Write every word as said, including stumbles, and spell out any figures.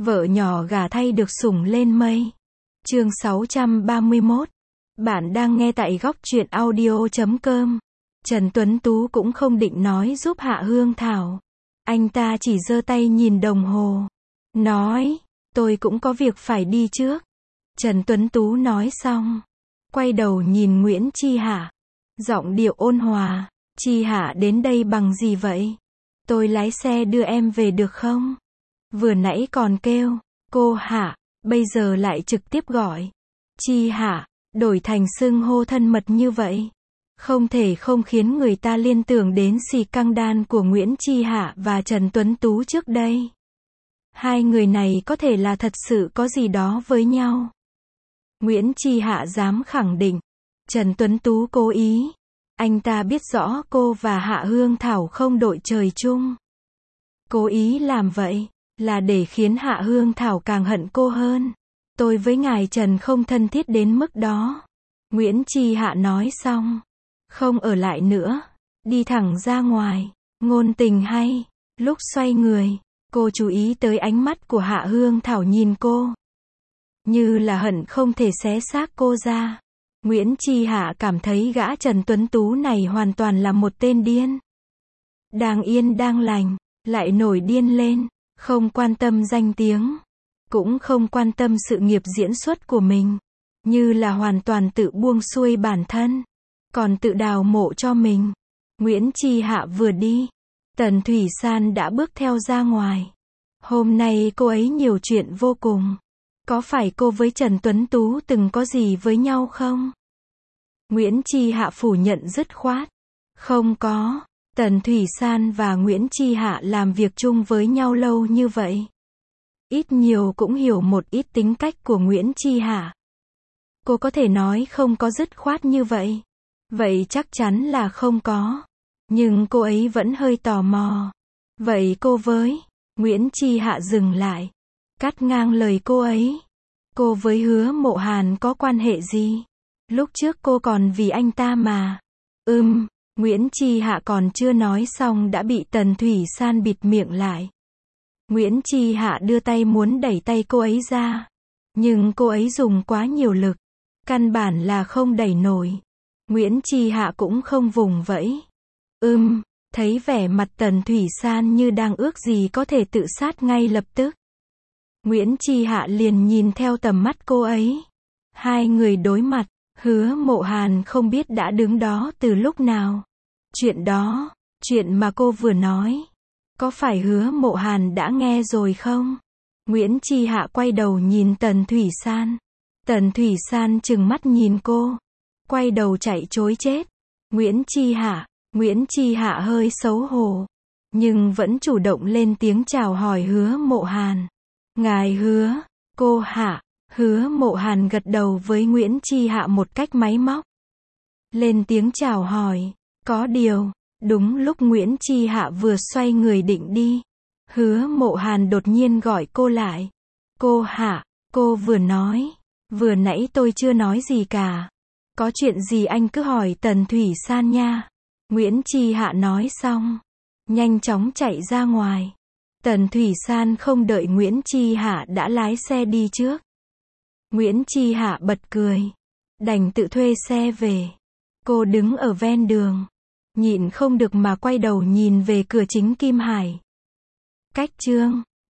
Vợ nhỏ gả thay được sủng lên mây. Chương sáu trăm ba mươi mốt. Bạn đang nghe tại góc truyện audio chấm com. Trần Tuấn Tú cũng không định nói giúp Hạ Hương Thảo. Anh ta chỉ giơ tay nhìn đồng hồ. Nói, tôi cũng có việc phải đi trước. Trần Tuấn Tú nói xong. Quay đầu nhìn Nguyễn Chi Hạ. Giọng điệu ôn hòa. Chi Hạ đến đây bằng gì vậy? Tôi lái xe đưa em về được không? Vừa nãy còn kêu, cô Hạ, bây giờ lại trực tiếp gọi. Chi Hạ, đổi thành xưng hô thân mật như vậy. Không thể không khiến người ta liên tưởng đến xì căng đan của Nguyễn Chi Hạ và Trần Tuấn Tú trước đây. Hai người này có thể là thật sự có gì đó với nhau. Nguyễn Chi Hạ dám khẳng định. Trần Tuấn Tú cố ý. Anh ta biết rõ cô và Hạ Hương Thảo không đội trời chung. Cố ý làm vậy, là để khiến Hạ Hương Thảo càng hận cô hơn. Tôi với ngài Trần không thân thiết đến mức đó. Nguyễn Chi Hạ nói xong. Không ở lại nữa. Đi thẳng ra ngoài. Ngôn tình hay. Lúc xoay người, cô chú ý tới ánh mắt của Hạ Hương Thảo nhìn cô. Như là hận không thể xé xác cô ra. Nguyễn Chi Hạ cảm thấy gã Trần Tuấn Tú này hoàn toàn là một tên điên. Đang yên đang lành, lại nổi điên lên, không quan tâm danh tiếng, cũng không quan tâm sự nghiệp diễn xuất của mình. Như là hoàn toàn tự buông xuôi bản thân, còn tự đào mộ cho mình. Nguyễn Chi Hạ vừa đi, Tần Thủy San đã bước theo ra ngoài. Hôm nay cô ấy nhiều chuyện vô cùng. Có phải cô với Trần Tuấn Tú từng có gì với nhau không? Nguyễn Chi Hạ phủ nhận dứt khoát. Không có. Tần Thủy San và Nguyễn Chi Hạ làm việc chung với nhau lâu như vậy. Ít nhiều cũng hiểu một ít tính cách của Nguyễn Chi Hạ. Cô có thể nói không có dứt khoát như vậy. Vậy chắc chắn là không có. Nhưng cô ấy vẫn hơi tò mò. Vậy cô với Nguyễn Chi Hạ dừng lại. Cắt ngang lời cô ấy. Cô với Hứa Mộ Hàn có quan hệ gì? Lúc trước cô còn vì anh ta mà. Ừm, Nguyễn Chi Hạ còn chưa nói xong đã bị Tần Thủy San bịt miệng lại. Nguyễn Chi Hạ đưa tay muốn đẩy tay cô ấy ra. Nhưng cô ấy dùng quá nhiều lực. Căn bản là không đẩy nổi. Nguyễn Chi Hạ cũng không vùng vẫy. Ừm, thấy vẻ mặt Tần Thủy San như đang ước gì có thể tự sát ngay lập tức. Nguyễn Chi Hạ liền nhìn theo tầm mắt cô ấy. Hai người đối mặt. Hứa Mộ Hàn không biết đã đứng đó từ lúc nào. Chuyện đó, chuyện mà cô vừa nói, có phải Hứa Mộ Hàn đã nghe rồi không? Nguyễn Chi Hạ quay đầu nhìn Tần Thủy San. Tần Thủy San trừng mắt nhìn cô, quay đầu chạy trối chết. Nguyễn Chi Hạ, Nguyễn Chi Hạ hơi xấu hổ, nhưng vẫn chủ động lên tiếng chào hỏi Hứa Mộ Hàn. Ngài Hứa, cô Hạ. Hứa Mộ Hàn gật đầu với Nguyễn Chi Hạ một cách máy móc. Lên tiếng chào hỏi. Có điều, đúng lúc Nguyễn Chi Hạ vừa xoay người định đi, Hứa Mộ Hàn đột nhiên gọi cô lại. Cô Hạ, cô vừa nói. Vừa nãy tôi chưa nói gì cả. Có chuyện gì anh cứ hỏi Tần Thủy San nha. Nguyễn Chi Hạ nói xong, nhanh chóng chạy ra ngoài. Tần Thủy San không đợi Nguyễn Chi Hạ đã lái xe đi trước. Nguyễn Chi Hạ bật cười. Đành tự thuê xe về. Cô đứng ở ven đường. Nhịn không được mà quay đầu nhìn về cửa chính Kim Hải. Cách chương